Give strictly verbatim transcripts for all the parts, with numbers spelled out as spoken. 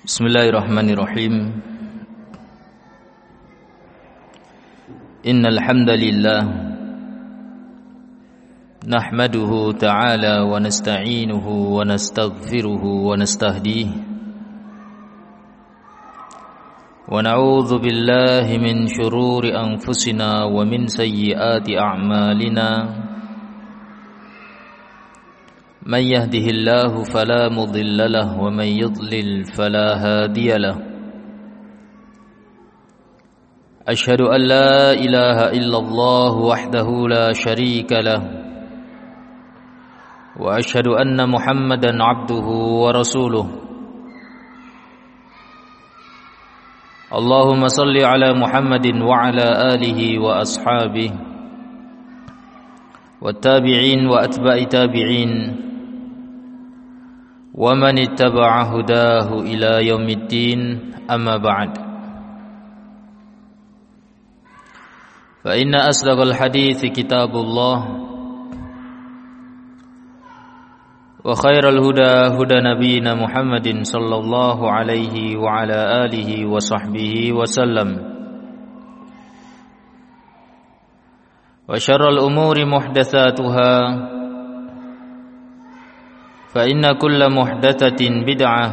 Bismillahirrahmanirrahim. Innal hamdalillah nahmaduhu ta'ala wa nasta'inuhu wa nastaghfiruhu wa nastahdihi wa na'udzu billahi min shururi anfusina wa min sayyiati a'malina. من يهده الله فلا مضل له ومن يضلل فلا هادي له أشهد أن لا إله إلا الله وحده لا شريك له وأشهد أن محمدا عبده ورسوله اللهم صل على محمد وعلى آله وأصحابه والتابعين وأتباع تابعين ومن اتبع هداه إلى يوم الدين أما بعد فإن أصدق الحديث كتاب الله وخير الهدى هدى نبينا محمد صلى الله عليه وعلى آله وصحبه وسلم وشر الأمور محدثاتها فإن كل محدثة بدعة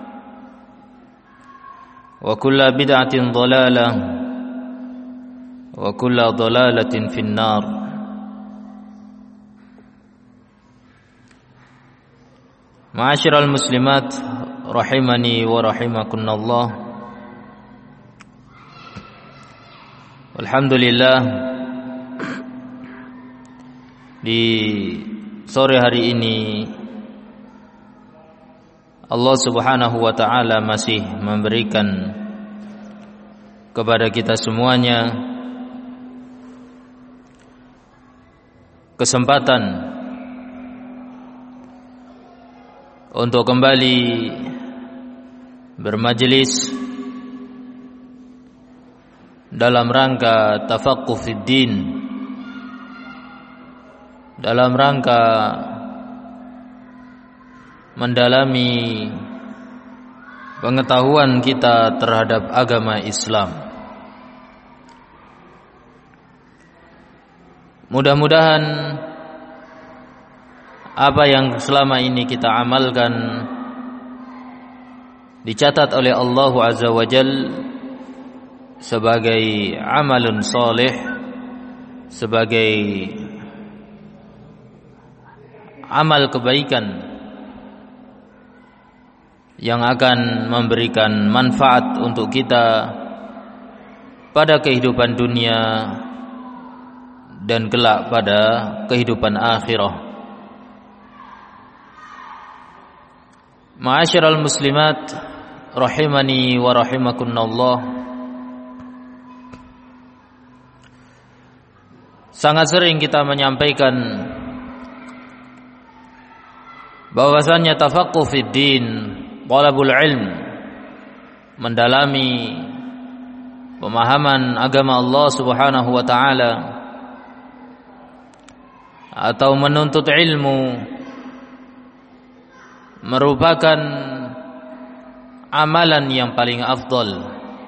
وكل بدعة ضلالة وكل ضلالة في النار. Ma'asyiral muslimat rahimani wa rahimakunallah. Alhamdulillah, di sore hari ini Allah Subhanahu wa ta'ala masih memberikan kepada kita semuanya kesempatan untuk kembali bermajelis dalam rangka tafaqquh fid din, dalam rangka mendalami pengetahuan kita terhadap agama Islam. Mudah-mudahan apa yang selama ini kita amalkan dicatat oleh Allah Azza wa Jalla sebagai amalun salih, sebagai amal kebaikan yang akan memberikan manfaat untuk kita pada kehidupan dunia dan kelak pada kehidupan akhirah. Ma'asyiral muslimat rahimani wa rahimakunallah. Sangat sering kita menyampaikan bahwasannya tafaqquh fid din, talabul ilm, mendalami pemahaman agama Allah Subhanahu wa ta'ala atau menuntut ilmu merupakan amalan yang paling afdal,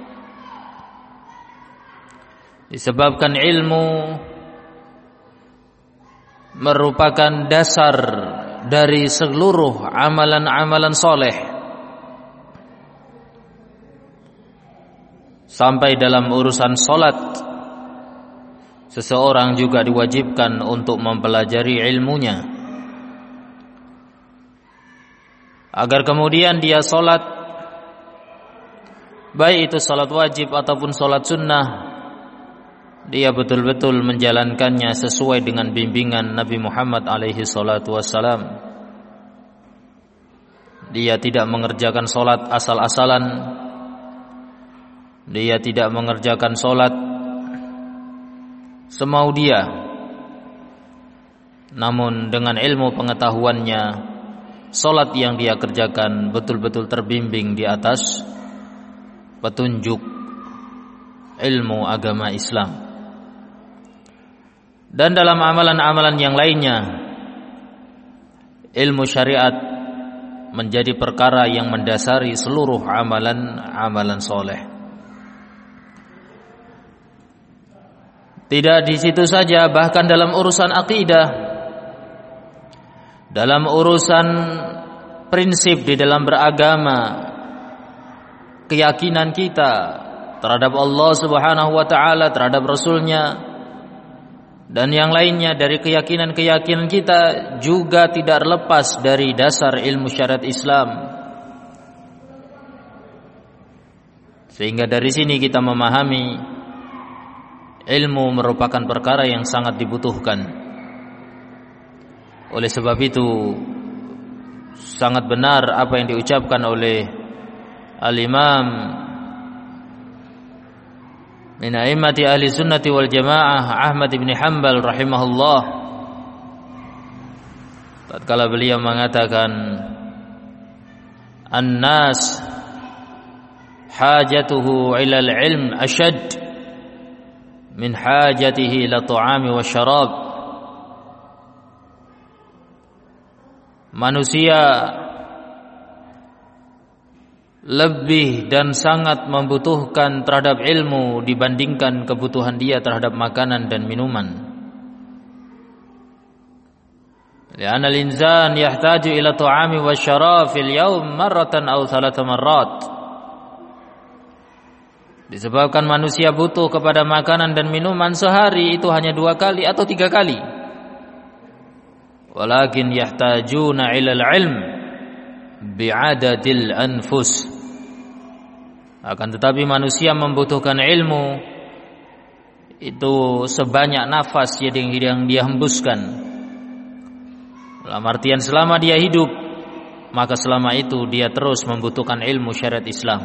disebabkan ilmu merupakan dasar dari seluruh amalan-amalan soleh. Sampai dalam urusan solat, seseorang juga diwajibkan untuk mempelajari ilmunya, agar kemudian dia solat, baik itu solat wajib ataupun solat sunnah, dia betul-betul menjalankannya sesuai dengan bimbingan Nabi Muhammad alaihi salatu wassalam. Dia tidak mengerjakan solat asal-asalan, dia tidak mengerjakan solat semau dia, namun dengan ilmu pengetahuannya, solat yang dia kerjakan betul-betul terbimbing di atas petunjuk ilmu agama Islam. Dan dalam amalan-amalan yang lainnya, ilmu syariat menjadi perkara yang mendasari seluruh amalan-amalan soleh. Tidak di situ saja, bahkan dalam urusan akidah, dalam urusan prinsip di dalam beragama, keyakinan kita terhadap Allah Subhanahu wa taala, terhadap Rasul-Nya, dan yang lainnya dari keyakinan-keyakinan kita juga tidak lepas dari dasar ilmu syariat Islam. Sehingga dari sini kita memahami ilmu merupakan perkara yang sangat dibutuhkan. Oleh sebab itu sangat benar apa yang diucapkan oleh Al-Imam min a'immati ahli sunnati wal jamaah Ahmad ibn Hanbal rahimahullah, tatkala beliau mengatakan an-nas hajatuhu ila al-ilm ashad min hajatihi ila ta'ami wa syarab. Manusia lebih dan sangat membutuhkan terhadap ilmu dibandingkan kebutuhan dia terhadap makanan dan minuman. Li'anna al-insan yahtaju ila ta'ami wa syarab fil yawm marratan aw thalatha marrat. Disebabkan manusia butuh kepada makanan dan minuman sehari itu hanya dua kali atau tiga kali. Walakin yahtajuna ila al-ilm bi'adadil anfus. Akan tetapi manusia membutuhkan ilmu itu sebanyak nafas yang dia hembuskan. Dalam artian selama dia hidup, maka selama itu dia terus membutuhkan ilmu syariat Islam.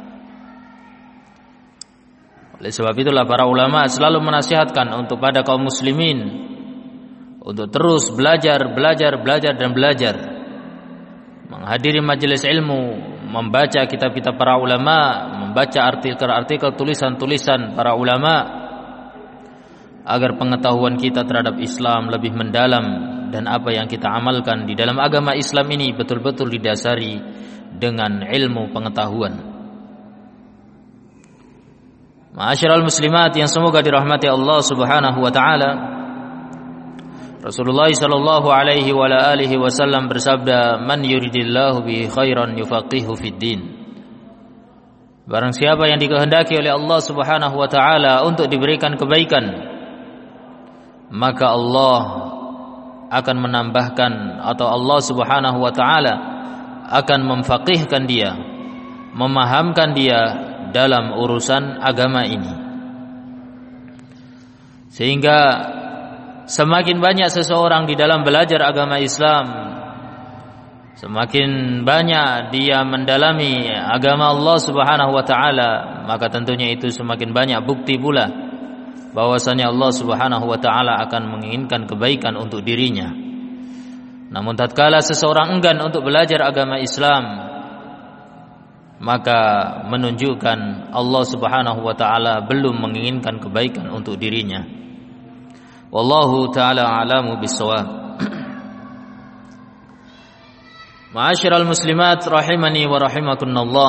Oleh sebab itulah para ulama selalu menasihatkan untuk pada kaum muslimin untuk terus belajar, belajar, belajar dan belajar, menghadiri majelis ilmu, membaca kitab-kitab para ulama, membaca artikel-artikel, tulisan-tulisan para ulama, agar pengetahuan kita terhadap Islam lebih mendalam dan apa yang kita amalkan di dalam agama Islam ini betul-betul didasari dengan ilmu pengetahuan. Ma'asyiral muslimat yang semoga dirahmati Allah Subhanahu wa taala, Rasulullah sallallahu alaihi wa alihi wasallam bersabda, "Man yuridillahu bihi khairan yufaqihu fid din." Barang siapa yang dikehendaki oleh Allah Subhanahu wa taala untuk diberikan kebaikan, maka Allah akan menambahkan atau Allah Subhanahu wa taala akan memfaqihkan dia, memahamkan dia dalam urusan agama ini. Sehingga semakin banyak seseorang di dalam belajar agama Islam, semakin banyak dia mendalami agama Allah Subhanahu wa taala, maka tentunya itu semakin banyak bukti pula bahwasanya Allah Subhanahu wa taala akan menginginkan kebaikan untuk dirinya. Namun tatkala seseorang enggan untuk belajar agama Islam, maka menunjukkan Allah Subhanahu wa taala belum menginginkan kebaikan untuk dirinya. Wallahu ta'ala a'lamu bis-shawab. Ma'asyiral muslimat rahimani wa rahimakumullah.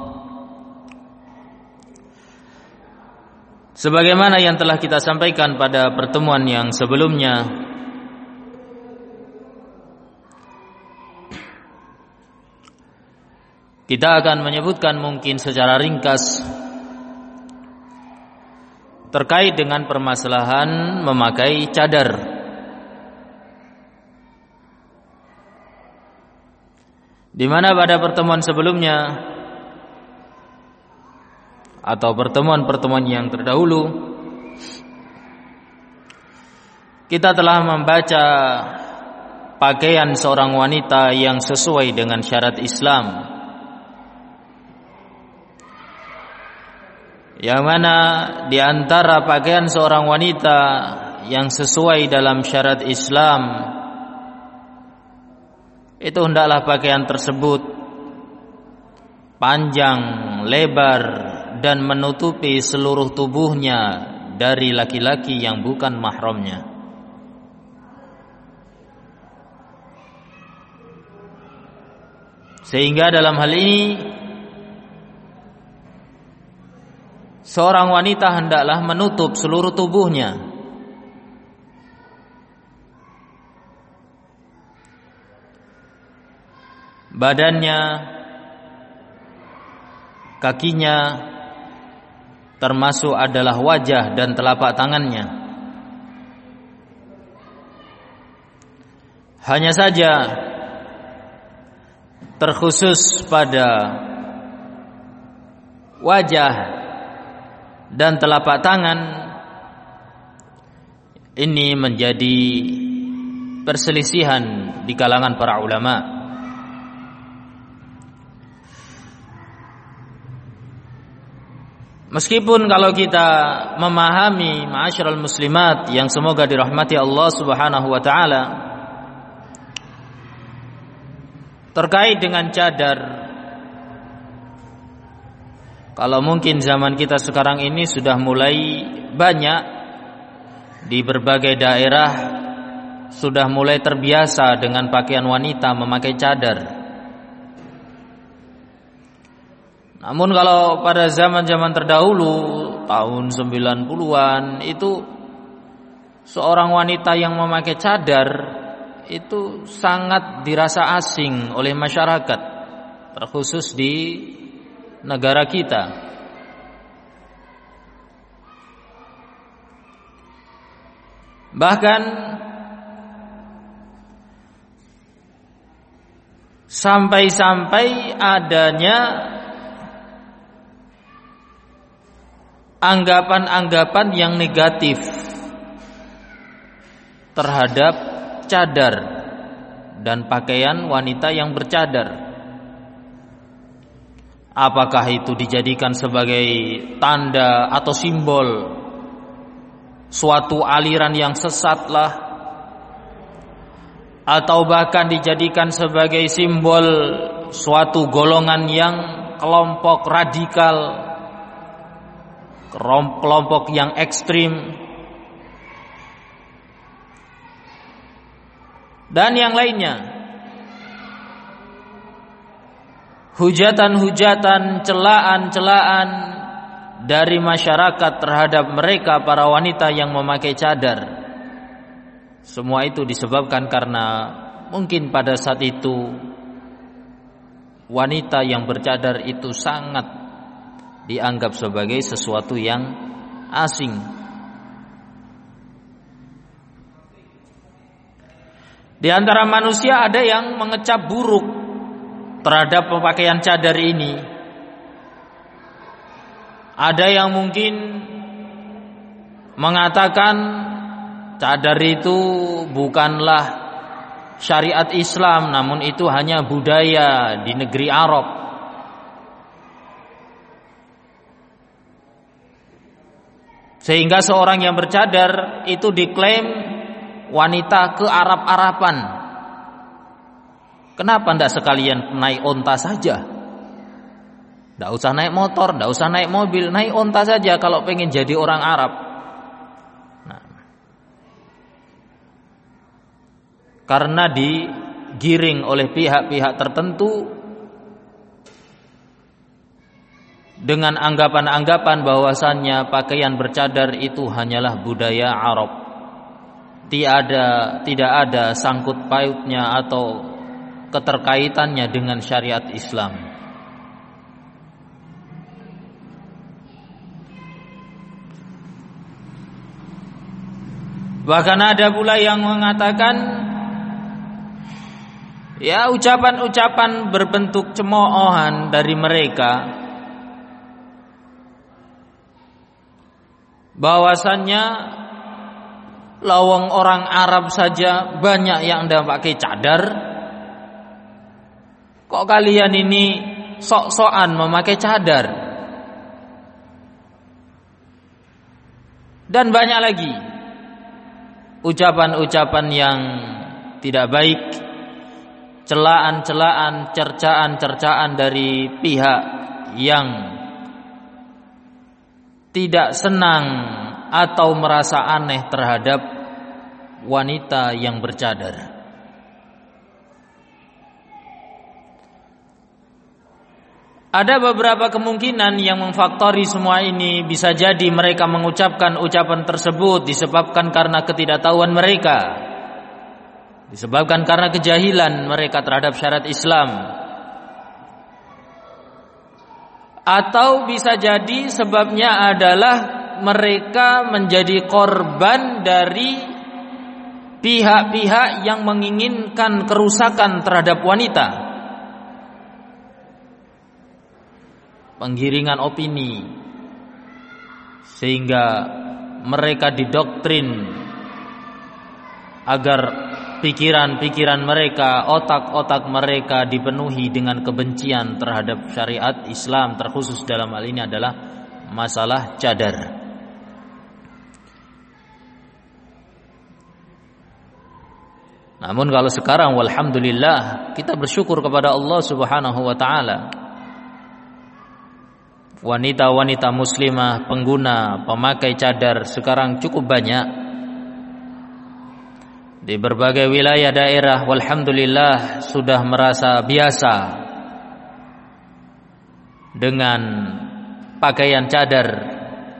Sebagaimana yang telah kita sampaikan pada pertemuan yang sebelumnya, kita akan menyebutkan mungkin secara ringkas terkait dengan permasalahan memakai cadar. Di mana pada pertemuan sebelumnya atau pertemuan-pertemuan yang terdahulu kita telah membaca pakaian seorang wanita yang sesuai dengan syarat Islam, yang mana di antara pakaian seorang wanita yang sesuai dalam syarat Islam itu hendaklah pakaian tersebut panjang, lebar dan menutupi seluruh tubuhnya dari laki-laki yang bukan mahramnya. Sehingga dalam hal ini seorang wanita hendaklah menutup seluruh tubuhnya, badannya, kakinya, termasuk adalah wajah dan telapak tangannya. Hanya saja terkhusus pada wajah dan telapak tangan ini menjadi perselisihan di kalangan para ulama. Meskipun kalau kita memahami ma'asyiral muslimat yang semoga dirahmati Allah Subhanahu wa taala terkait dengan cadar, kalau mungkin zaman kita sekarang ini sudah mulai banyak di berbagai daerah sudah mulai terbiasa dengan pakaian wanita memakai cadar. Namun kalau pada zaman-zaman terdahulu tahun sembilan puluhan itu seorang wanita yang memakai cadar itu sangat dirasa asing oleh masyarakat, terkhusus di negara kita. Bahkan sampai-sampai adanya anggapan-anggapan yang negatif terhadap cadar dan pakaian wanita yang bercadar. Apakah itu dijadikan sebagai tanda atau simbol suatu aliran yang sesat lah, atau bahkan dijadikan sebagai simbol suatu golongan yang kelompok radikal, kelompok yang ekstrim, dan yang lainnya. Hujatan-hujatan, celaan-celaan dari masyarakat terhadap mereka para wanita yang memakai cadar. Semua itu disebabkan karena mungkin pada saat itu wanita yang bercadar itu sangat dianggap sebagai sesuatu yang asing. Di antara manusia ada yang mengecap buruk terhadap pemakaian cadar ini. Ada yang mungkin mengatakan cadar itu bukanlah syariat Islam, namun itu hanya budaya di negeri Arab. Sehingga seorang yang bercadar itu diklaim wanita ke Arab-Araban. Kenapa tidak sekalian naik onta saja? Tidak usah naik motor, tidak usah naik mobil, naik onta saja kalau pengen jadi orang Arab. Nah, karena digiring oleh pihak-pihak tertentu dengan anggapan-anggapan bahwasannya pakaian bercadar itu hanyalah budaya Arab. Tiada, tidak ada sangkut pautnya atau keterkaitannya dengan syariat Islam. Bahkan ada pula yang mengatakan, ya ucapan-ucapan berbentuk cemoohan dari mereka, bahwasannya lawang orang Arab saja banyak yang tidak pakai cadar, kok kalian ini sok-sokan memakai cadar? Dan banyak lagi ucapan-ucapan yang tidak baik, celaan-celaan, cercaan-cercaan dari pihak yang tidak senang atau merasa aneh terhadap wanita yang bercadar. Ada beberapa kemungkinan yang memfaktori semua ini. Bisa jadi mereka mengucapkan ucapan tersebut disebabkan karena ketidaktahuan mereka, disebabkan karena kejahilan mereka terhadap syariat Islam. Atau bisa jadi sebabnya adalah mereka menjadi korban dari pihak-pihak yang menginginkan kerusakan terhadap wanita. Penggiringan opini, sehingga mereka didoktrin agar pikiran-pikiran mereka, otak-otak mereka dipenuhi dengan kebencian terhadap syariat Islam, terkhusus dalam hal ini adalah masalah cadar. Namun kalau sekarang walhamdulillah kita bersyukur kepada Allah Subhanahu wa taala, wanita-wanita muslimah pengguna pemakai cadar sekarang cukup banyak di berbagai wilayah daerah. Walhamdulillah sudah merasa biasa dengan pakaian cadar.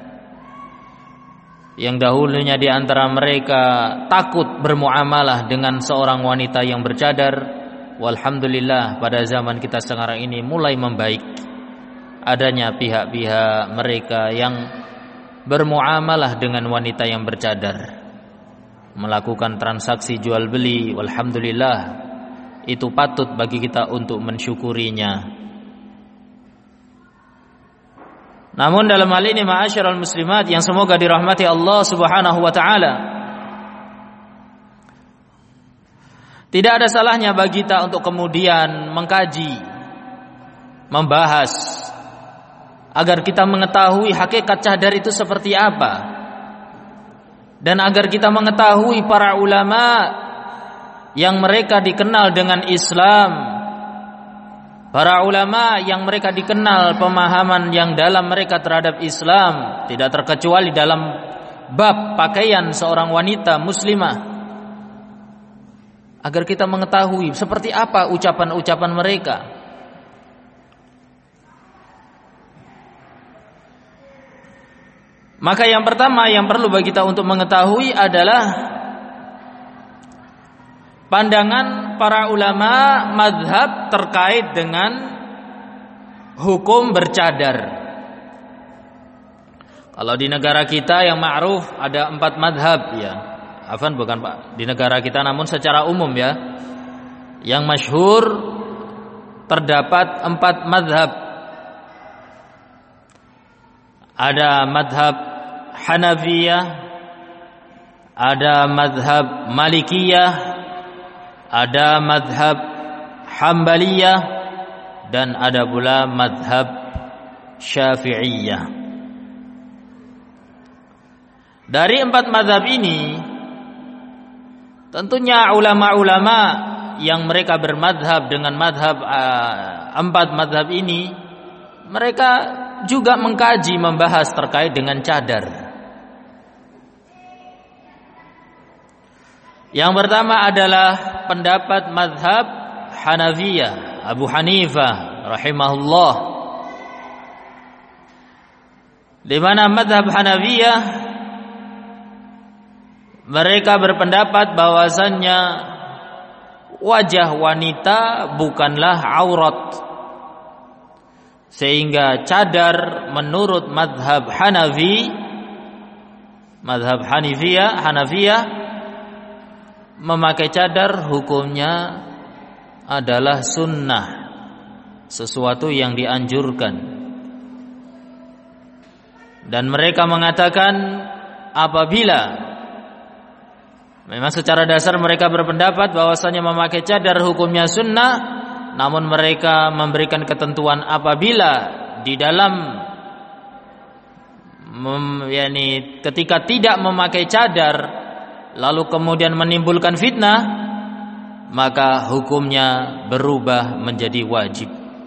Yang dahulunya di antara mereka takut bermuamalah dengan seorang wanita yang bercadar, walhamdulillah pada zaman kita sekarang ini mulai membaik. Adanya pihak-pihak mereka yang bermuamalah dengan wanita yang bercadar, melakukan transaksi jual beli, walhamdulillah itu patut bagi kita untuk mensyukurinya. Namun dalam hal ini ma'asyiral muslimat yang semoga dirahmati Allah Subhanahu wa taala, tidak ada salahnya bagi kita untuk kemudian mengkaji, membahas, agar kita mengetahui hakikat cadar itu seperti apa, dan agar kita mengetahui para ulama yang mereka dikenal dengan Islam, para ulama yang mereka dikenal pemahaman yang dalam mereka terhadap Islam, tidak terkecuali dalam bab pakaian seorang wanita muslimah, agar kita mengetahui seperti apa ucapan-ucapan mereka. Maka yang pertama yang perlu bagi kita untuk mengetahui adalah pandangan para ulama mazhab terkait dengan hukum bercadar. Kalau di negara kita yang ma'ruf ada empat mazhab ya. Afan bukan Pak, di negara kita namun secara umum ya, yang masyhur terdapat empat mazhab. Ada mazhab Hanafiyah, ada mazhab Malikiyah, ada mazhab Hambaliyah, dan ada pula mazhab Syafi'iyah. Dari empat mazhab ini, tentunya ulama-ulama yang mereka bermadhab dengan madhab uh, empat mazhab ini, mereka juga mengkaji, membahas terkait dengan cadar. Yang pertama adalah pendapat mazhab Hanafiyah, Abu Hanifah rahimahullah, di mana mazhab Hanafiyah mereka berpendapat bahwasannya wajah wanita bukanlah aurat, sehingga cadar menurut mazhab Hanafi, mazhab Hanifiyah, Hanafiyah, memakai cadar hukumnya adalah sunnah, sesuatu yang dianjurkan. Dan mereka mengatakan apabila memang secara dasar mereka berpendapat bahwasanya memakai cadar hukumnya sunnah, namun mereka memberikan ketentuan apabila di dalam mem, yakni ketika tidak memakai cadar lalu kemudian menimbulkan fitnah, maka hukumnya berubah menjadi wajib.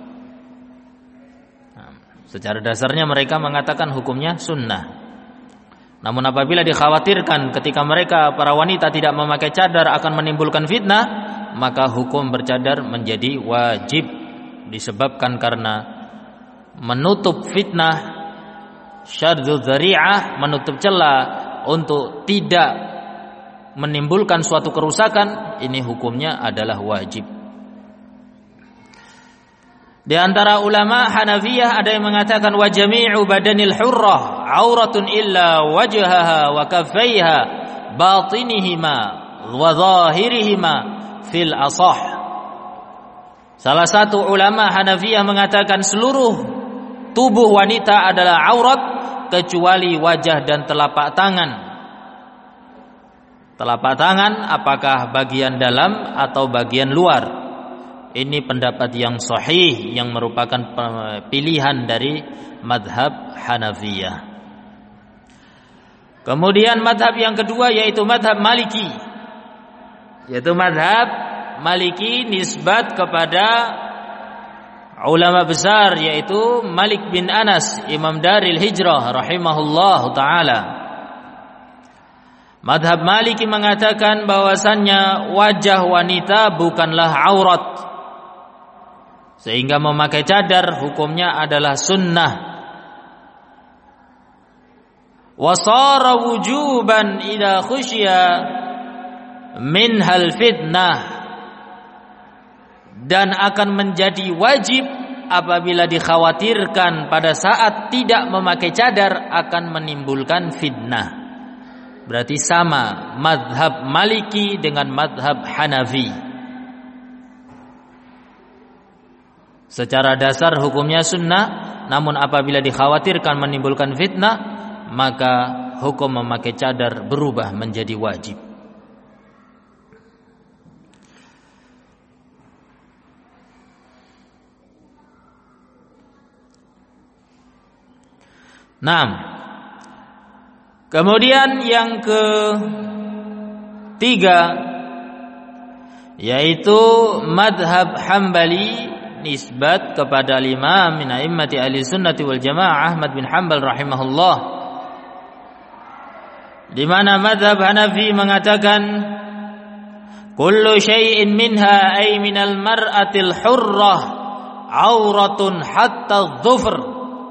Nah, secara dasarnya mereka mengatakan hukumnya sunnah. Namun apabila dikhawatirkan ketika mereka para wanita tidak memakai cadar akan menimbulkan fitnah, maka hukum bercadar menjadi wajib, disebabkan karena menutup fitnah, syaddu dzari'ah, menutup celah untuk tidak menimbulkan suatu kerusakan, ini hukumnya adalah wajib. Di antara ulama Hanafiyah ada yang mengatakan wa jami'u badanil hurrah auratun illa wajhaha wa kaffaiha batinihima wa zahirihima fil asah. Salah satu ulama Hanafiyah mengatakan seluruh tubuh wanita adalah aurat kecuali wajah dan telapak tangan. Telapak tangan apakah bagian dalam atau bagian luar? Ini pendapat yang sahih yang merupakan pilihan dari madhab Hanafiyah. Kemudian madhab yang kedua yaitu madhab Maliki, yaitu madhab Maliki nisbat kepada ulama besar yaitu Malik bin Anas, Imam Daril Hijrah rahimahullahu taala. Madhab Maliki mengatakan bahwasannya wajah wanita bukanlah aurat, sehingga memakai cadar hukumnya adalah sunnah. Wasara wujuban idza khusyiya minhal fitnah, dan akan menjadi wajib apabila dikhawatirkan pada saat tidak memakai cadar akan menimbulkan fitnah. Berarti sama madhab Maliki dengan madhab Hanafi. Secara dasar hukumnya sunnah, namun apabila dikhawatirkan menimbulkan fitnah, maka hukum memakai cadar berubah menjadi wajib. Naam. Kemudian yang ketiga yaitu madhab Hambali nisbat kepada Imam min a'immati ahli sunnati wal jamaah Ahmad bin Hanbal rahimahullah, di mana madhab Hanafi mengatakan kullu syai'in minha ay minal mar'atil hurrah auratun hatta dhufr.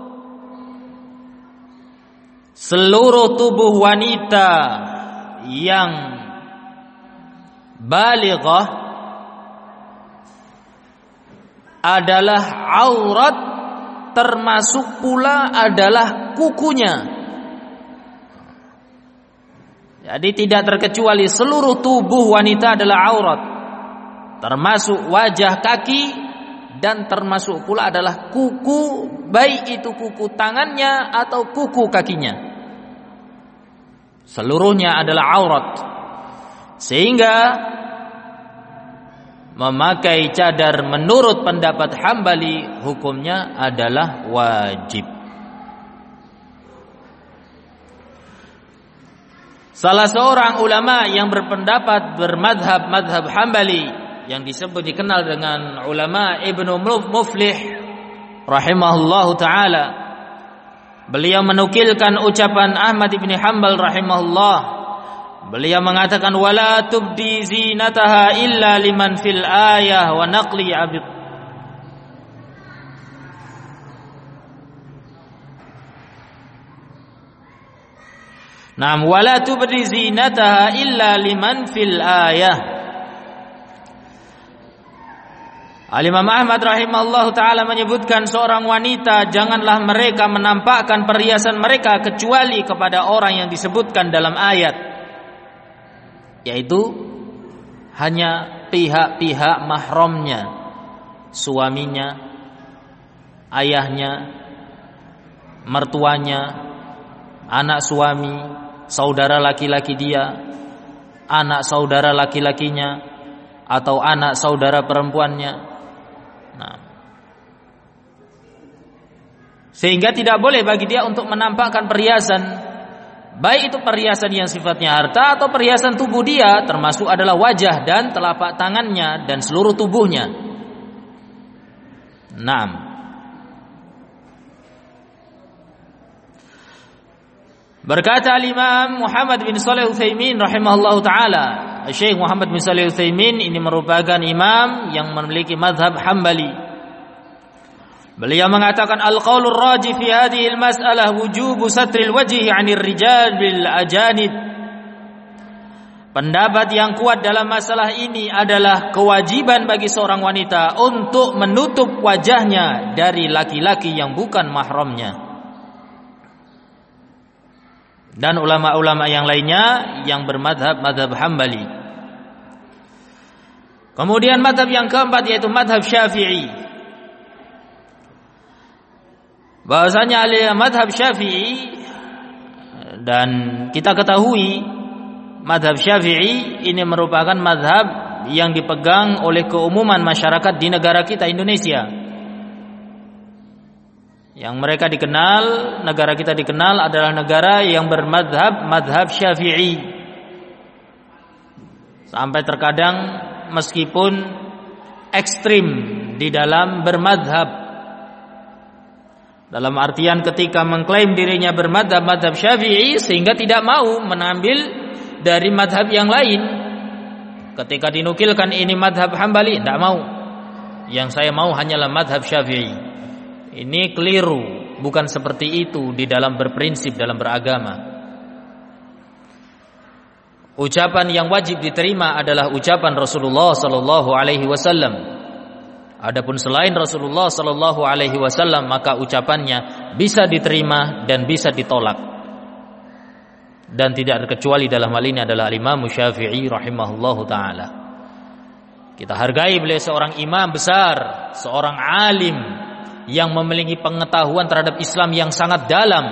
Seluruh tubuh wanita yang balighah adalah aurat, termasuk pula adalah kukunya. Jadi tidak terkecuali seluruh tubuh wanita adalah aurat, termasuk wajah, kaki, dan termasuk pula adalah kuku, baik itu kuku tangannya atau kuku kakinya. Seluruhnya adalah aurat, sehingga memakai cadar menurut pendapat Hambali hukumnya adalah wajib. Salah seorang ulama yang berpendapat bermadhab madhab Hambali yang disebut dikenal dengan ulama Ibnu Muflih rahimahullahu taala, beliau menukilkan ucapan Ahmad bin Hanbal rahimahullah. Beliau mengatakan wala tubdi zinataha illa liman fil ayah wa naqli abid. Naam, wala tubdi zinataha illa liman fil ayah. Al-Imam Ahmad rahimahullah ta'ala menyebutkan seorang wanita janganlah mereka menampakkan perhiasan mereka kecuali kepada orang yang disebutkan dalam ayat, yaitu hanya pihak-pihak mahramnya, suaminya, ayahnya, mertuanya, anak suami, saudara laki-laki dia, anak saudara laki-lakinya, atau anak saudara perempuannya. Nah, sehingga tidak boleh bagi dia untuk menampakkan perhiasan, baik itu perhiasan yang sifatnya harta atau perhiasan tubuh dia, termasuk adalah wajah dan telapak tangannya dan seluruh tubuhnya. Naam. Berkata Imam Muhammad bin Shalih Al-Utsaimin rahimahullahu taala, Syekh Muhammad bin Shalih Al-Utsaimin ini merupakan imam yang memiliki mazhab Hambali. Beliau mengatakan al-qaulur rajih fi hadhihi al-mas'alah wujubu satril wajhi 'anil rijal bil ajanib. Pendapat yang kuat dalam masalah ini adalah kewajiban bagi seorang wanita untuk menutup wajahnya dari laki-laki yang bukan mahramnya. Dan ulama-ulama yang lainnya yang bermadhab madhab Hambali. Kemudian madhab yang keempat yaitu madhab Syafi'i. Bahasanya madhab Syafi'i, dan kita ketahui madhab Syafi'i ini merupakan madhab yang dipegang oleh keumuman masyarakat di negara kita Indonesia. Yang mereka dikenal, negara kita dikenal adalah negara yang bermadhab madhab Syafi'i. Sampai terkadang meskipun ekstrim di dalam bermadhab, dalam artian ketika mengklaim dirinya bermadhab madhab Syafi'i sehingga tidak mau mengambil dari madhab yang lain. Ketika dinukilkan ini madhab Hambali, tidak mau. Yang saya mau hanyalah madhab Syafi'i. Ini keliru, bukan seperti itu di dalam berprinsip dalam beragama. Ucapan yang wajib diterima adalah ucapan Rasulullah sallallahu alaihi wasallam. Adapun selain Rasulullah sallallahu alaihi wasallam, maka ucapannya bisa diterima dan bisa ditolak. Dan tidak terkecuali dalam hal ini adalah Imam Syafi'i rahimahullahu taala. Kita hargai beliau seorang imam besar, seorang alim yang memiliki pengetahuan terhadap Islam yang sangat dalam.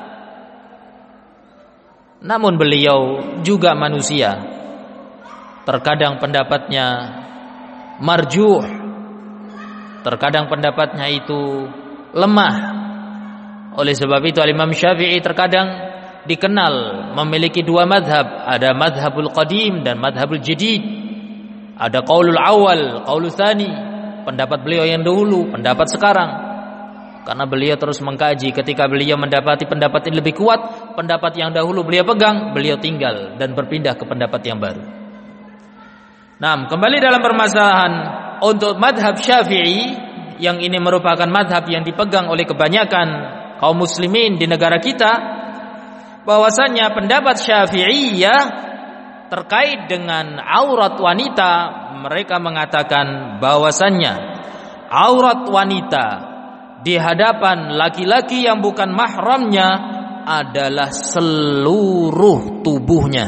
Namun beliau juga manusia. Terkadang pendapatnya marjuh, terkadang pendapatnya itu lemah. Oleh sebab itu Imam Syafi'i terkadang dikenal memiliki dua madhab. Ada madhabul qadim dan madhabul jadid. Ada qaulul awal, qaulul tsani, pendapat beliau yang dahulu, pendapat sekarang. Karena beliau terus mengkaji. Ketika beliau mendapati pendapat yang lebih kuat, pendapat yang dahulu beliau pegang, beliau tinggal dan berpindah ke pendapat yang baru. Nah, kembali dalam permasalahan untuk madhab Syafi'i, yang ini merupakan madhab yang dipegang oleh kebanyakan kaum muslimin di negara kita, bahwasanya pendapat Syafi'iyah terkait dengan aurat wanita, mereka mengatakan bahwasannya aurat wanita di hadapan laki-laki yang bukan mahramnya adalah seluruh tubuhnya,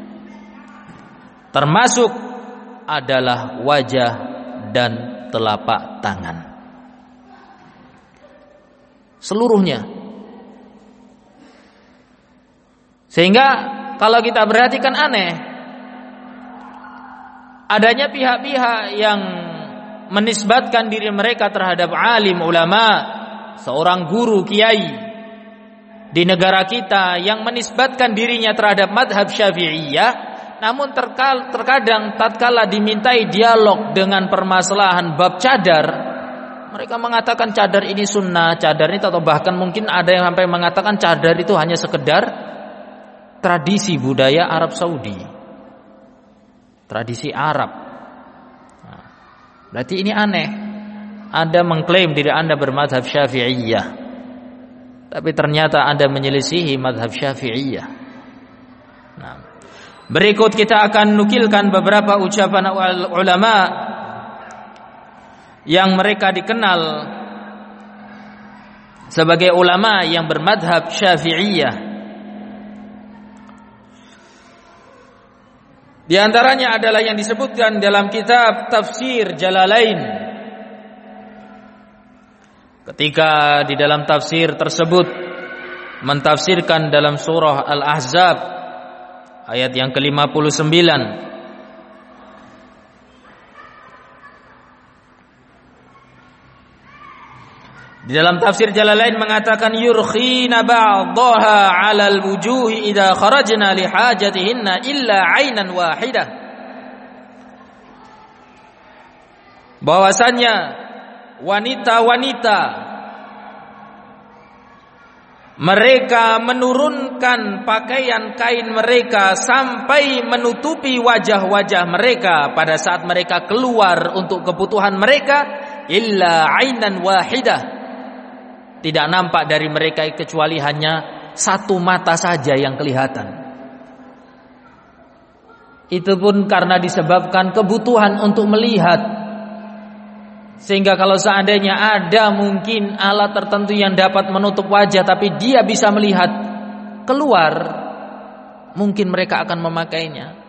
termasuk adalah wajah dan telapak tangan, seluruhnya. Sehingga kalau kita perhatikan aneh adanya pihak-pihak yang menisbatkan diri mereka terhadap alim ulama, seorang guru kiai di negara kita yang menisbatkan dirinya terhadap madhab Syafi'iyah, namun terkadang tatkala dimintai dialog dengan permasalahan bab cadar, mereka mengatakan cadar ini sunnah, cadar ini, atau bahkan mungkin ada yang sampai mengatakan cadar itu hanya sekedar tradisi budaya Arab Saudi, tradisi Arab. Nah, berarti ini aneh. Anda mengklaim diri Anda bermadhab Syafi'iyah, tapi ternyata Anda menyelisihi madhab Syafi'iyah. Nah, berikut kita akan nukilkan beberapa ucapan ulama yang mereka dikenal sebagai ulama yang bermadhab Syafi'iyah. Di antaranya adalah yang disebutkan dalam kitab Tafsir Jalalain. Ketika di dalam tafsir tersebut mentafsirkan dalam surah Al-Ahzab ayat yang ke lima puluh sembilan, di dalam tafsir Jalalain mengatakan yurkhina ba'daha 'alal wujuhi idza kharajna li hajatihinna illa 'ainan wahidah. Bahwasannya wanita-wanita mereka menurunkan pakaian kain mereka sampai menutupi wajah-wajah mereka pada saat mereka keluar untuk kebutuhan mereka illa 'ainan wahidah, Tidak nampak dari mereka kecuali hanya satu mata saja yang kelihatan. Itu pun karena disebabkan kebutuhan untuk melihat. Sehingga kalau seandainya ada mungkin alat tertentu yang dapat menutup wajah, tapi dia bisa melihat keluar, mungkin mereka akan memakainya.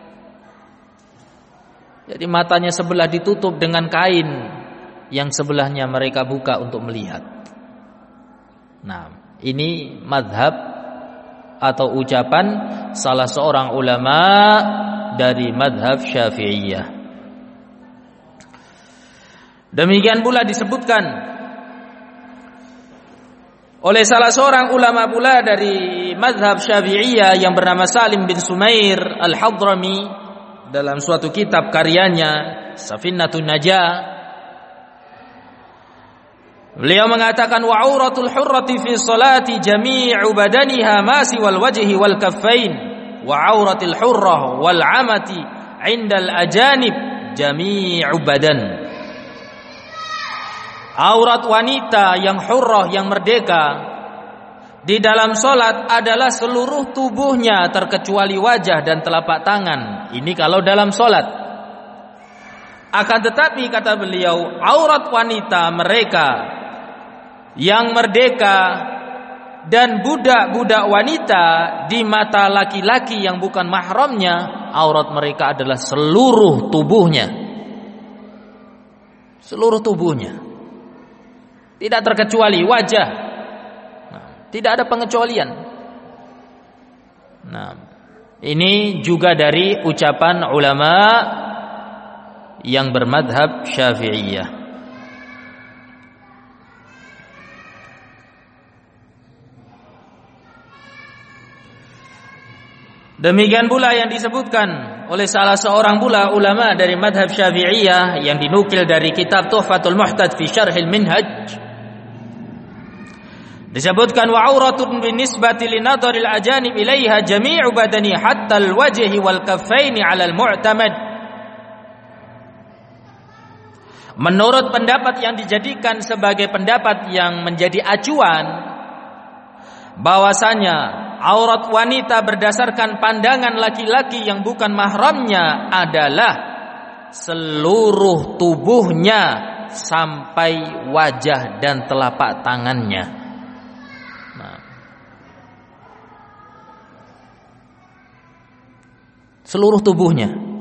Jadi matanya sebelah ditutup dengan kain, yang sebelahnya mereka buka untuk melihat. Nah, ini madhab atau ucapan salah seorang ulama dari madhab Syafi'iyah. Demikian pula disebutkan oleh salah seorang ulama pula dari madhab Syafi'iyah yang bernama Salim bin Sumair Al-Hadrami dalam suatu kitab karyanya Safinatun Najah. Beliau mengatakan wa auratul hurrati fi salati jami'u badaniha ma siwal wajhi wal kaffain wa auratil hurrah wal amati 'indal ajanib jami'u badan. Aurat wanita yang hurrah, yang merdeka di dalam salat adalah seluruh tubuhnya terkecuali wajah dan telapak tangan. Ini kalau dalam salat. Akan tetapi kata beliau, aurat wanita mereka yang merdeka dan budak-budak wanita di mata laki-laki yang bukan mahramnya, aurat mereka adalah seluruh tubuhnya. Seluruh tubuhnya. Tidak terkecuali wajah. Nah, tidak ada pengecualian. Nah, ini juga dari ucapan ulama yang bermadhab Syafi'iyah. Demikian pula yang disebutkan oleh salah seorang pula ulama dari madhab Syafi'iyah yang dinukil dari kitab Tuhfatul Muhtaj fi Syarhil Minhaj. Disebutkan wa auratun binisbati li nadharil ajanib ilaiha jami'u badani hatta al-wajhi wal kaffaini 'ala al-mu'tamad. Menurut pendapat yang dijadikan sebagai pendapat yang menjadi acuan, bahwasanya aurat wanita berdasarkan pandangan laki-laki yang bukan mahramnya adalah seluruh tubuhnya sampai wajah dan telapak tangannya. Nah, seluruh tubuhnya.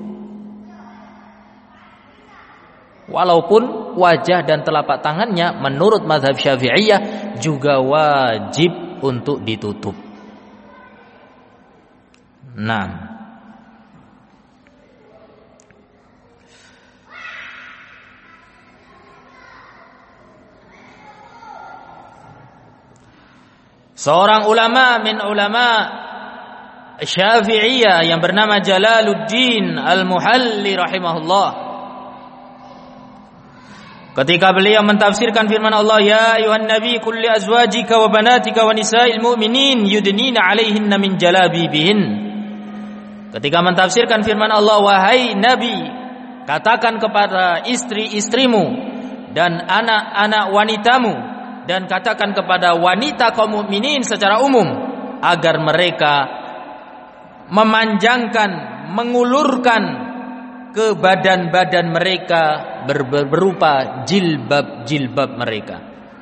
Walaupun wajah dan telapak tangannya menurut mazhab Syafi'iyah juga wajib untuk ditutup. Nah, seorang ulama min ulama Syafi'iyah yang bernama Jalaluddin Al-Muhalli rahimahullah, ketika beliau mentafsirkan firman Allah, ya ayuhan nabi kulli azwajika wa banatika wa nisa'il mu'minin yudnina 'alaihinna min jalabibihin. Ketika mentafsirkan firman Allah, wahai nabi, katakan kepada istri-istrimu dan anak-anak wanitamu, dan katakan kepada wanita kaum mukminin secara umum agar mereka memanjangkan, mengulurkan ke badan-badan mereka ber- berupa jilbab-jilbab mereka.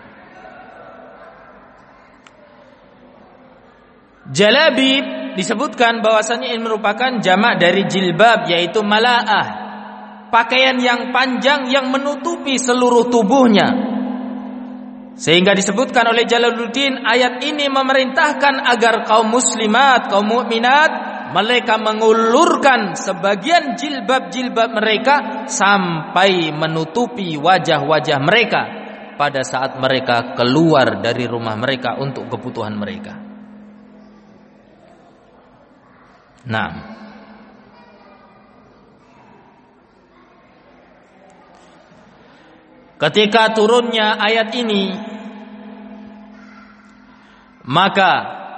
Jalabib disebutkan bahwasanya ini merupakan jamak dari jilbab, yaitu mala'ah, pakaian yang panjang yang menutupi seluruh tubuhnya. Sehingga disebutkan oleh Jalaluddin, ayat ini memerintahkan agar kaum muslimat, kaum mukminat, mereka mengulurkan sebagian jilbab-jilbab mereka sampai menutupi wajah-wajah mereka pada saat mereka keluar dari rumah mereka untuk kebutuhan mereka. Nah, ketika turunnya ayat ini, maka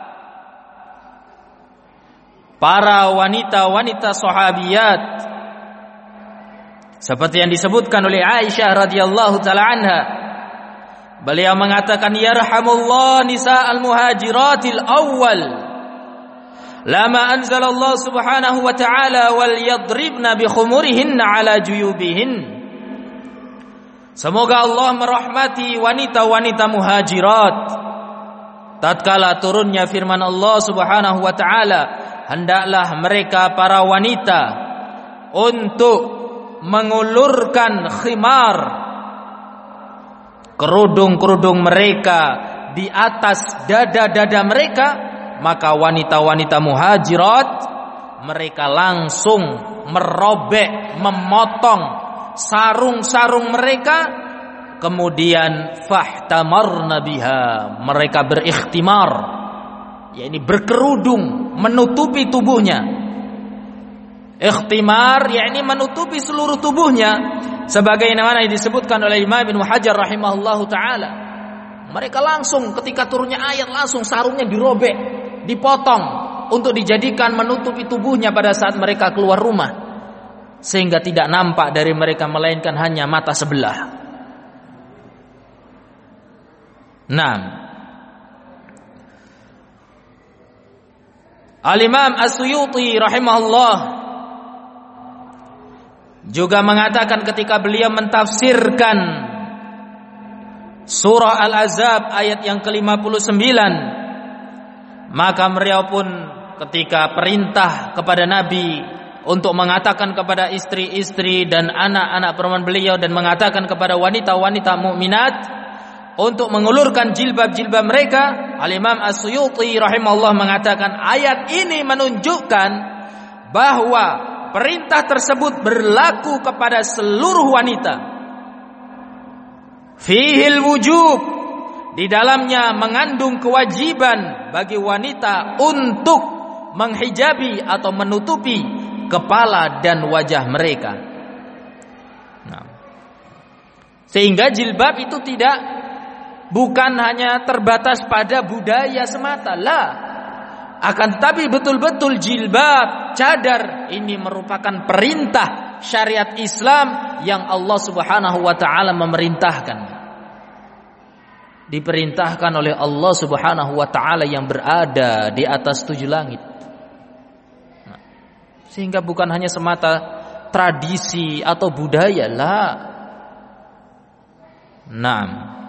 para wanita-wanita sahabiyat seperti yang disebutkan oleh Aisyah radhiyallahu taala anha, Beliau mengatakan yarhamullah nisa'al muhajiratil awwal lama anzalallahu subhanahu wa ta'ala wal yadribna bi khumurihinna ala juyubihin. Semoga Allah merahmati wanita-wanita muhajirat tatkala turunnya firman Allah subhanahu wa ta'ala, hendaklah mereka para wanita untuk mengulurkan khimar, kerudung-kerudung mereka di atas dada-dada mereka. Maka wanita-wanita muhajirat mereka langsung merobek, memotong sarung-sarung mereka, kemudian fahtamarna biha, mereka berikhtimar, yakni berkerudung menutupi tubuhnya. Ikhtimar yakni menutupi seluruh tubuhnya, sebagaimana yang disebutkan oleh Imam Ibnu Hajar rahimahullahu taala. Mereka langsung ketika turunnya ayat langsung sarungnya dirobek, dipotong untuk dijadikan menutupi tubuhnya pada saat mereka keluar rumah, sehingga tidak nampak dari mereka melainkan hanya mata sebelah. Nah, Al-Imam As-Suyuti rahimahullah juga mengatakan ketika beliau mentafsirkan surah Al-Ahzab ayat yang ke lima puluh sembilan, maka beliau pun ketika perintah kepada Nabi untuk mengatakan kepada istri-istri dan anak-anak perempuan beliau dan mengatakan kepada wanita-wanita mukminat untuk mengulurkan jilbab-jilbab mereka, Al-Imam As-Suyuti rahimahullah mengatakan ayat ini menunjukkan bahwa perintah tersebut berlaku kepada seluruh wanita. Fihil wujub, di dalamnya mengandung kewajiban bagi wanita untuk menghijabi atau menutupi kepala dan wajah mereka. Nah, sehingga jilbab itu tidak bukan hanya terbatas pada budaya semata, lah. Akan tetapi betul-betul jilbab, cadar ini merupakan perintah syariat Islam yang Allah Subhanahu wa taala memerintahkan. Diperintahkan oleh Allah Subhanahu wa taala yang berada di atas tujuh langit. Nah, sehingga bukan hanya semata tradisi atau budaya, lah. Nah,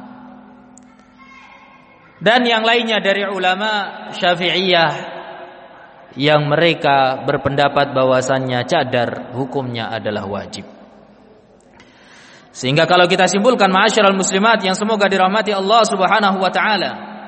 dan yang lainnya dari ulama Syafi'iyah yang mereka berpendapat bahwasannya cadar hukumnya adalah wajib. Sehingga kalau kita simpulkan ma'asyiral muslimat yang semoga dirahmati Allah Subhanahu wa taala,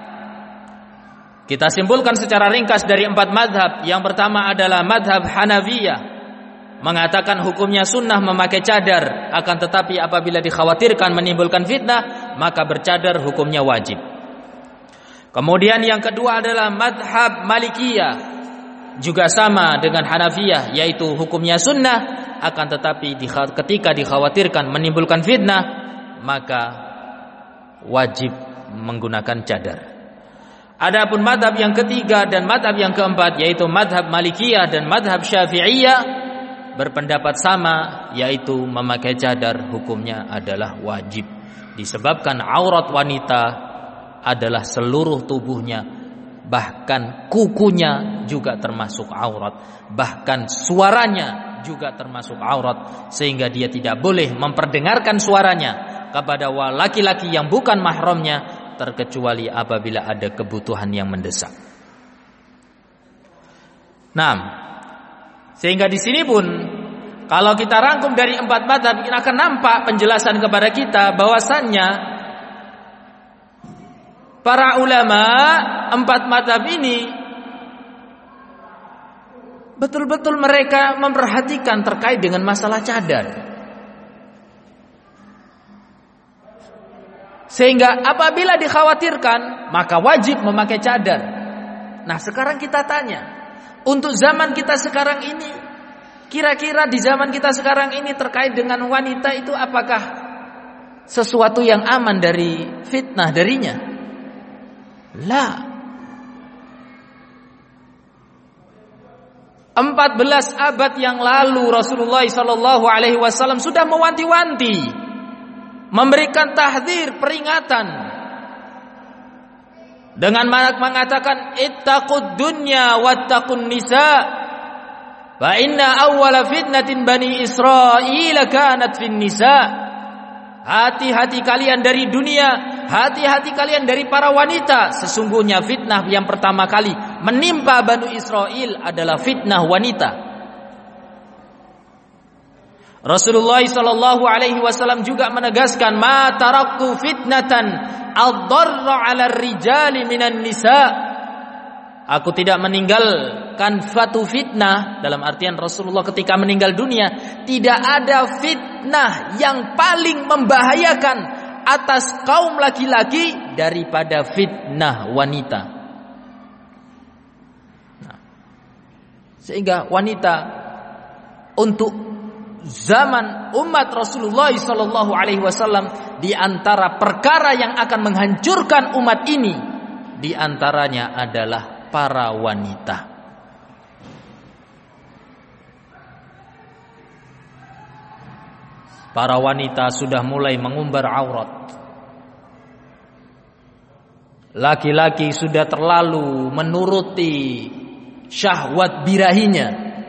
kita simpulkan secara ringkas dari empat madhab. Yang pertama adalah madhab Hanafiyah, mengatakan hukumnya sunnah memakai cadar, akan tetapi apabila dikhawatirkan menimbulkan fitnah maka bercadar hukumnya wajib. Kemudian yang kedua adalah madhab Malikiyah, juga sama dengan Hanafiyah, yaitu hukumnya sunnah, akan tetapi ketika dikhawatirkan menimbulkan fitnah maka wajib menggunakan cadar. Adapun madhab yang ketiga dan madhab yang keempat, yaitu madhab Malikiyah dan madhab Syafi'iyah, berpendapat sama, yaitu memakai cadar hukumnya adalah wajib, disebabkan aurat wanita adalah seluruh tubuhnya, bahkan kukunya juga termasuk aurat, bahkan suaranya juga termasuk aurat, sehingga dia tidak boleh memperdengarkan suaranya kepada laki-laki yang bukan mahramnya terkecuali apabila ada kebutuhan yang mendesak. Nah, sehingga di sini pun kalau kita rangkum dari empat madhab akan nampak penjelasan kepada kita bahwasannya para ulama empat madhab ini betul-betul mereka memperhatikan terkait dengan masalah cadar, sehingga apabila dikhawatirkan maka wajib memakai cadar. Nah, sekarang kita tanya, untuk zaman kita sekarang ini, kira-kira di zaman kita sekarang ini terkait dengan wanita itu apakah sesuatu yang aman dari fitnah darinya? Lah. empat belas abad yang lalu Rasulullah sallallahu alaihi wasallam sudah mewanti-wanti, memberikan tahdzir, peringatan dengan mengatakan ittaqud dunya wattaqun nisa fa inna awwala fitnatin bani Israil kanat fin nisa. Hati-hati kalian dari dunia, hati-hati kalian dari para wanita. Sesungguhnya fitnah yang pertama kali menimpa Bani Israel adalah fitnah wanita. Rasulullah sallallahu alaihi wasallam juga menegaskan, "Ma taraktu fitnatan ad-darra 'ala ar-rijali minan nisa." Aku tidak meninggalkan suatu fitnah, dalam artian Rasulullah ketika meninggal dunia tidak ada fitnah yang paling membahayakan atas kaum laki-laki daripada fitnah wanita. Nah, sehingga wanita untuk zaman umat Rasulullah sallallahu alaihi wasallam di antara perkara yang akan menghancurkan umat ini di antaranya adalah para wanita. Para wanita sudah mulai mengumbar aurat. Laki-laki sudah terlalu menuruti syahwat birahinya.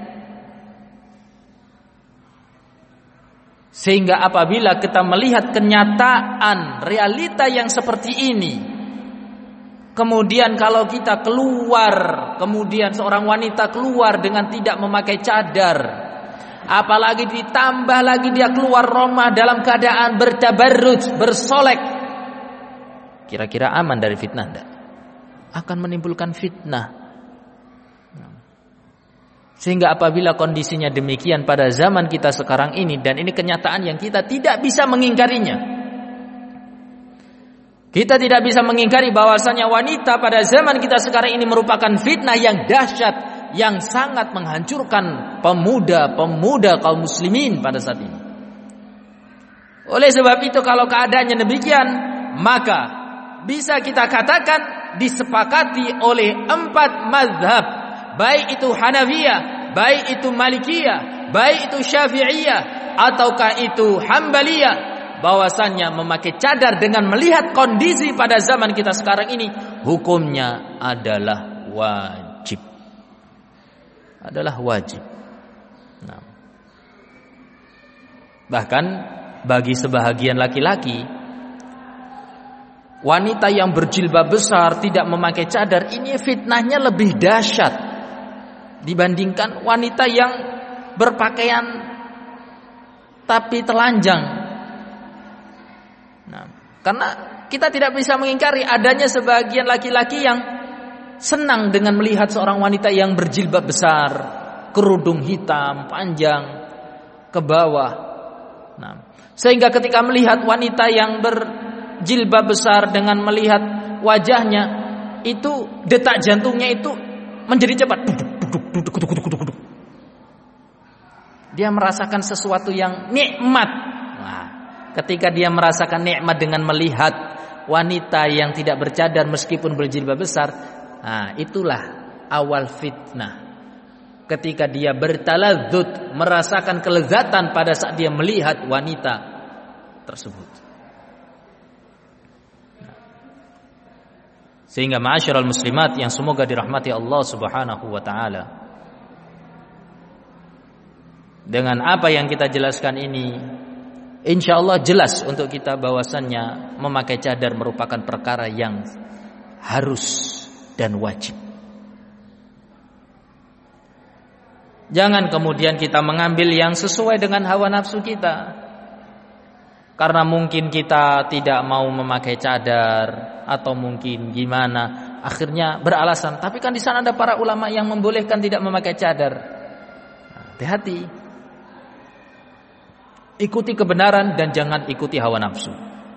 Sehingga apabila kita melihat kenyataan realita yang seperti ini, kemudian kalau kita keluar, kemudian seorang wanita keluar dengan tidak memakai cadar, apalagi ditambah lagi dia keluar rumah dalam keadaan bertabarruj, bersolek, kira-kira aman dari fitnah enggak? Akan menimbulkan fitnah. Sehingga apabila kondisinya demikian pada zaman kita sekarang ini, dan ini kenyataan yang kita tidak bisa mengingkarinya, kita tidak bisa mengingkari bahwasanya wanita pada zaman kita sekarang ini merupakan fitnah yang dahsyat, yang sangat menghancurkan pemuda-pemuda kaum muslimin pada saat ini. Oleh sebab itu kalau keadaannya demikian, maka bisa kita katakan disepakati oleh empat mazhab, baik itu Hanafiyah, baik itu Malikiyah, baik itu Syafi'iyah, ataukah itu Hambaliyah, bahwasannya memakai cadar dengan melihat kondisi pada zaman kita sekarang ini hukumnya adalah wajib. Adalah wajib. Nah, bahkan bagi sebahagian laki-laki, wanita yang berjilbab besar tidak memakai cadar, ini fitnahnya lebih dahsyat dibandingkan wanita yang berpakaian tapi telanjang. Nah, karena kita tidak bisa mengingkari adanya sebagian laki-laki yang senang dengan melihat seorang wanita yang berjilbab besar, kerudung hitam panjang ke bawah. Nah, sehingga ketika melihat wanita yang berjilbab besar dengan melihat wajahnya, itu detak jantungnya itu menjadi cepat. Dia merasakan sesuatu yang nikmat. Ketika dia merasakan nikmat dengan melihat wanita yang tidak bercadar meskipun berjilbab besar, nah itulah awal fitnah. Ketika dia bertaladzud, merasakan kelezatan pada saat dia melihat wanita tersebut. Sehingga ma'asyiral muslimat yang semoga dirahmati Allah Subhanahu wa taala, dengan apa yang kita jelaskan ini, insyaallah jelas untuk kita bahwasannya memakai cadar merupakan perkara yang harus dan wajib. Jangan kemudian kita mengambil yang sesuai dengan hawa nafsu kita. Karena mungkin kita tidak mau memakai cadar atau mungkin gimana, akhirnya beralasan, tapi kan di sana ada para ulama yang membolehkan tidak memakai cadar. Hati-hati. Ikuti kebenaran dan jangan ikuti hawa nafsu.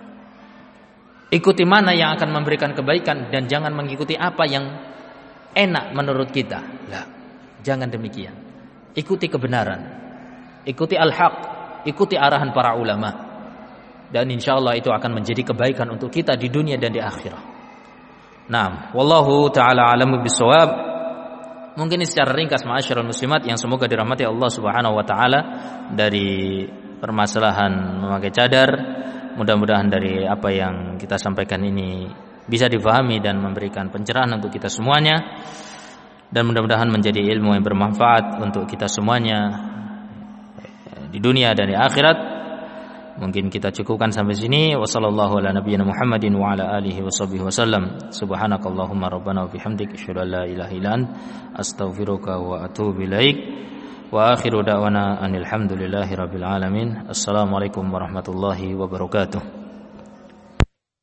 Ikuti mana yang akan memberikan kebaikan dan jangan mengikuti apa yang enak menurut kita. Lah, jangan demikian. Ikuti kebenaran. Ikuti al-haq, ikuti arahan para ulama. Dan insyaallah itu akan menjadi kebaikan untuk kita di dunia dan di akhirat. Naam, wallahu taala alamu bisawab. Mungkin secara ringkas ma'asyiral muslimat yang semoga dirahmati Allah Subhanahu wa taala dari permasalahan memakai cadar. Mudah-mudahan dari apa yang kita sampaikan ini bisa difahami dan memberikan pencerahan untuk kita semuanya, dan mudah-mudahan menjadi ilmu yang bermanfaat untuk kita semuanya di dunia dan di akhirat. Mungkin kita cukupkan sampai sini. Wassallallahu ala nabiyyina Muhammadin wa ala alihi washabbihi wasallam. Subhanakallahumma rabbana wa bihamdika asyhadu an la ilaha illa anta astaghfiruka wa atubu ilaik. Wa akhiru da'wana anil hamdulillahi rabbil alamin. Assalamualaikum warahmatullahi wabarakatuh.